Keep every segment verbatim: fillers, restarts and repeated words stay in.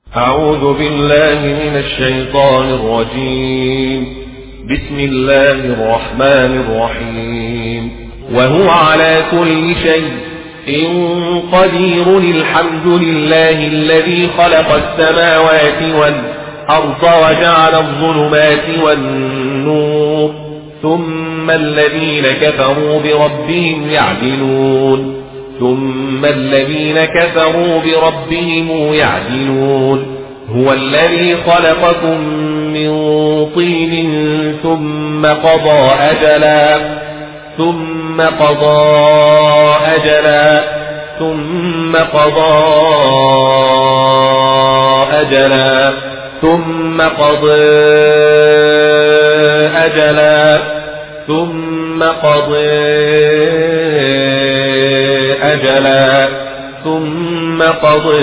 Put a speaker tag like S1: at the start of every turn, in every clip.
S1: أعوذ بالله من الشيطان الرجيم. بسم الله الرحمن الرحيم. وهو على كل شيء قدير. الحمد لله الذي خلق السماوات والأرض وجعل الظلمات والنور ثم الذين كفروا بربهم يعدلون ثم الذين كفروا بربهم يعدلون هو الذي خلقكم من طين ثم قضى أجلا ثم قضى أجلا ثم قضى أجلا ثم قضى أجلا ثم قضى أجلا ثم قضى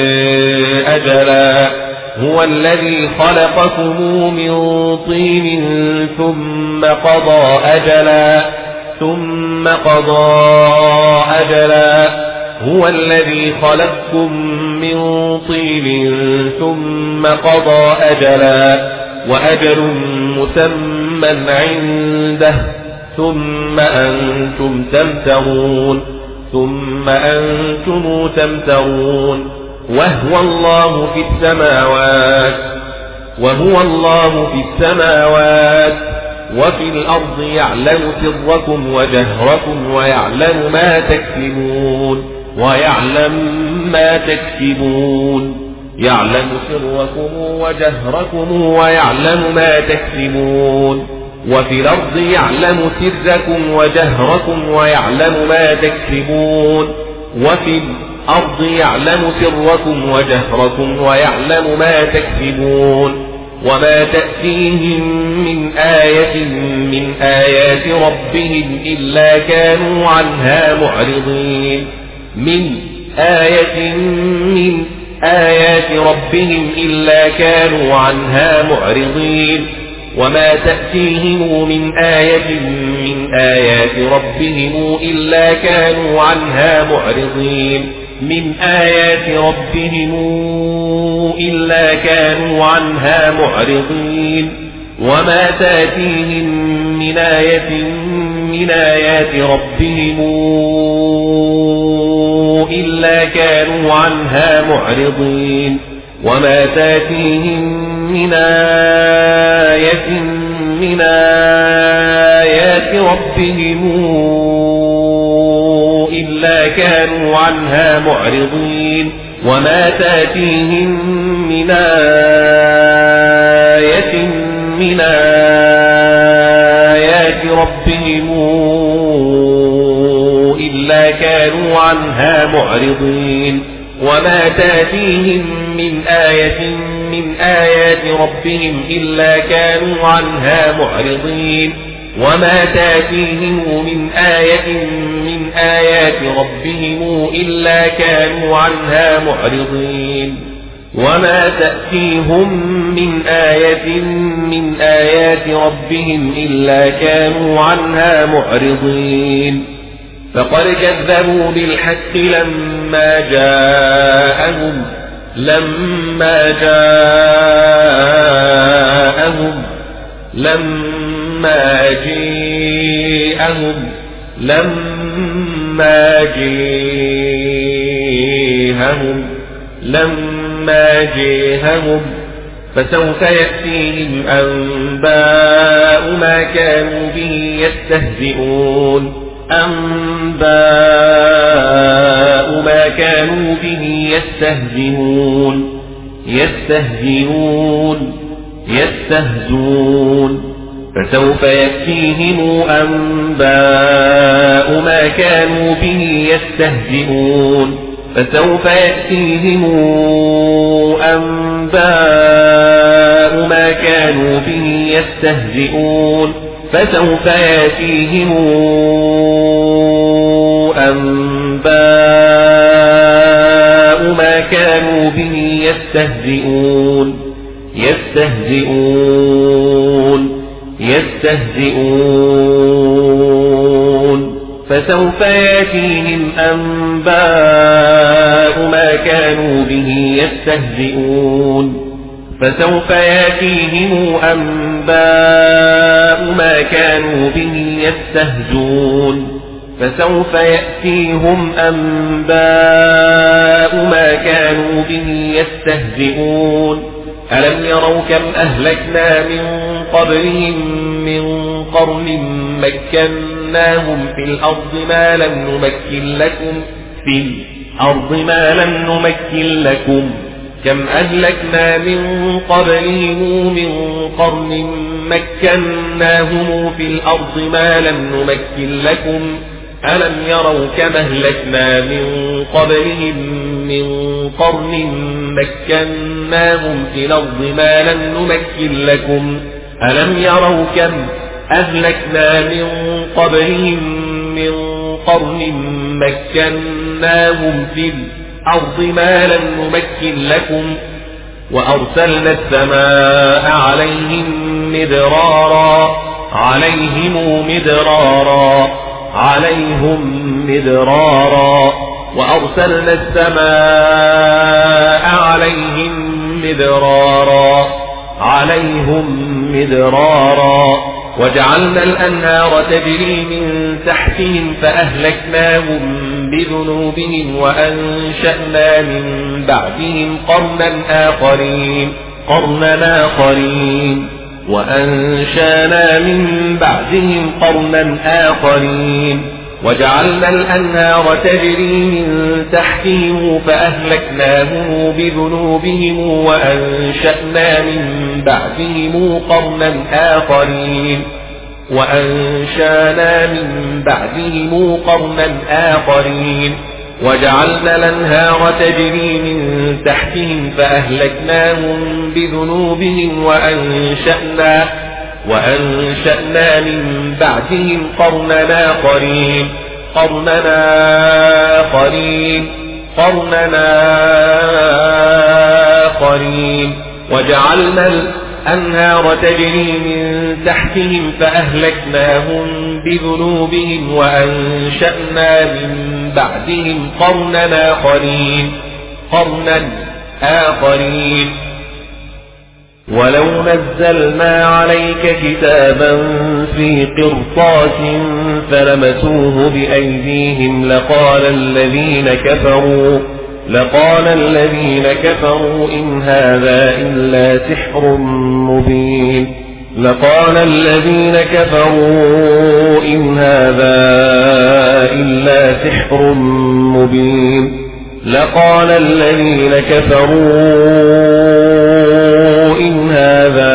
S1: أجلا هو الذي خلقكم من طين ثم قضى أجلا ثم قضى أجلا هو الذي خلقكم من طين ثم قضى أجلا وأجل مسمى عنده ثم أنتم تمترون ثم أنتم تمترون وهو الله في السماوات وهو الله في السماوات وفي الأرض يعلم سركم وجهركم ويعلم ما تكسبون ويعلم ما تكسبون يعلم سركم وجهركم ويعلم ما تكسبون وفي الأرض يعلم سركم وجهركم ويعلم ما تكسبون وفي الأرض يعلم سركم وجهركم ويعلم ما تكسبون وما تأتيهم من آية من آيات ربهم إلا كانوا عنها معرضين من آية من آيات ربهم إلا كانوا عنها معرضين وما تأتيهم من آية من آيات ربهم إلا كانوا عنها معرضين من آيات ربهم إلا كانوا عنها معرضين وما تأتيهم من آية من آيات ربهم إلا كانوا عنها معرضين وما تأتيهم من آية من آيات ربهم إلا كانوا عنها معرضين وما تأتيهم من آية من آيات ربهم إلا كانوا عنها معرضين وما تأتيهم من آية من آيات ربهم إلا كانوا عنها معرضين وما تأتيهم من آية من آيات ربهم إلا كانوا عنها معرضين وما تأتيهم من آية من آيات ربهم إلا كانوا عنها معرضين فقد كذبوا بالحق لما جاءهم لما جاءهم لما جاءهم لما جاءهم لما جاءهم فسوف يأتيهم أنباء ما كانوا به يستهزئون أنباء ما كانوا به يستهزئون يستهزئون يستهزئون فسوف يأتيهم أنباء ما كانوا به يستهزئون فسوف يأتيهم أنباء ما كانوا به يستهزئون فسوف يأتيهم أنباء ما كانوا به يستهزئون يستهزئون يستهزئون فسوف يأتيهم أنباء ما كانوا به يستهزئون فسوف يأتيهم أنباء ما كانوا به يستهزئون فسوف يأتيهم أنباء ما كانوا به يستهزئون ألم يروا كم أهلكنا من قبلهم من قرن مكناهم في الأرض ما لم نمكن لكم في الأرض ما لم نمكن لكم كم أهلكنا من قبلهم من قرن مكناهم في الأرض ما لم نمكن لكم ألم يروا كم أهلكنا من قبلهم من قرن مكناهم في الأرض ما لم نمكن لكم ألم يروا كم أهلكنا من قبلهم من قرن مكناهم في الأرض ما لم نمكن لكم وأرسلنا السماء عليهم مدرارا عليهم مدرارا عليهم مدرارا وأرسلنا السماء عليهم مدرارا عليهم مدرارا وجعلنا الأنهار تجري من تحتهم فأهلكناهم بذنوبهم وأنشأنا من بعدهم قرنا آخرين قرنا آخرين وأنشأنا من بعدهم قرنا آخرين وجعلنا الأنهار تجري من تحتهم فأهلكناهم بذنوبهم وأنشأنا من بعدهم قرنا آخرين وأنشأنا من بعدهم قرنا آخرين وجعلنا الأنهار تجري من تحتهم فأهلكناهم بذنوبهم وأنشأنا وأنشأنا من بعدهم قرنا آخرين قرنا آخرين قرنا آخرين وجعلنا الأنهار تجري من تحتهم فأهلكناهم بذنوبهم وأنشأنا من بعدهم قرنا آخرين قرنا آخرين ولو نزلنا عليك كتابا في قرطاس فلمسوه بأيديهم لقال الذين كفروا لقال الذين كفروا إن هذا إلا سحر مبين لقال الذين كفروا إن هذا إلا سحر مبين لقال الذين كفروا إن هذا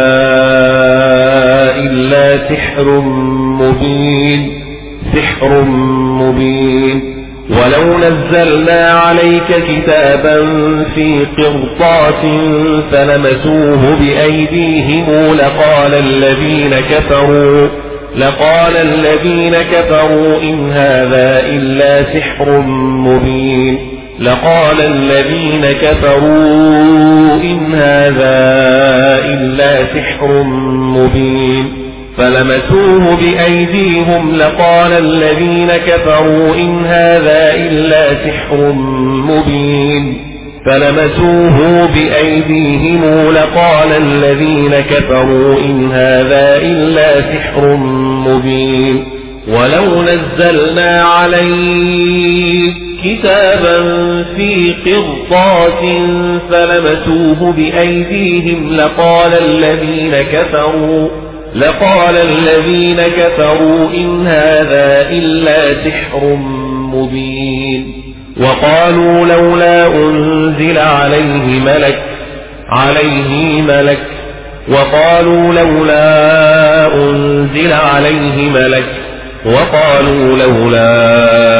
S1: إلا سحر مبين سحر مبين ولو نزلنا عليك كتابا في قرطاس فلمسوه بأيديهم لقال الذين كفروا لقال الذين كفروا إن هذا إلا سحر مبين لقال الذين كفروا إن هذا إلا سحر مبين فلمسوه بأيديهم لقال الذين كفروا إن هذا إلا سحر مبين فلمسوه بأيديهم لقال الذين كفروا إن هذا إلا سحر مبين ولو نزلنا عليك كتابا في قرطاس فلمسوه بأيديهم لقال الذين كفروا لقال الذين كفروا إن هذا إلا سحر مبين وقالوا لولا أنزل عليه ملك عليه ملك وقالوا لولا أنزل عليه ملك وقالوا لولا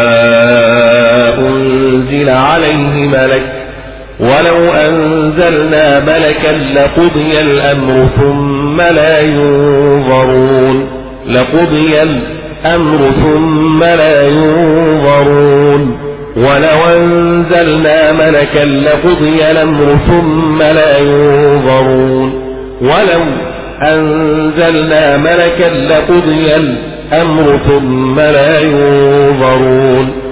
S1: أنزل عليه ملك ولو أنزلنا ملكا لقضي الأمر ثم لا ينظرون لقضي الأمر ثم لا ينظرون ولو أنزلنا ملكا لقضي الأمر ثم لا ينظرون ولو أنزلنا ملكا لقضي الأمر ثم لا ينظرون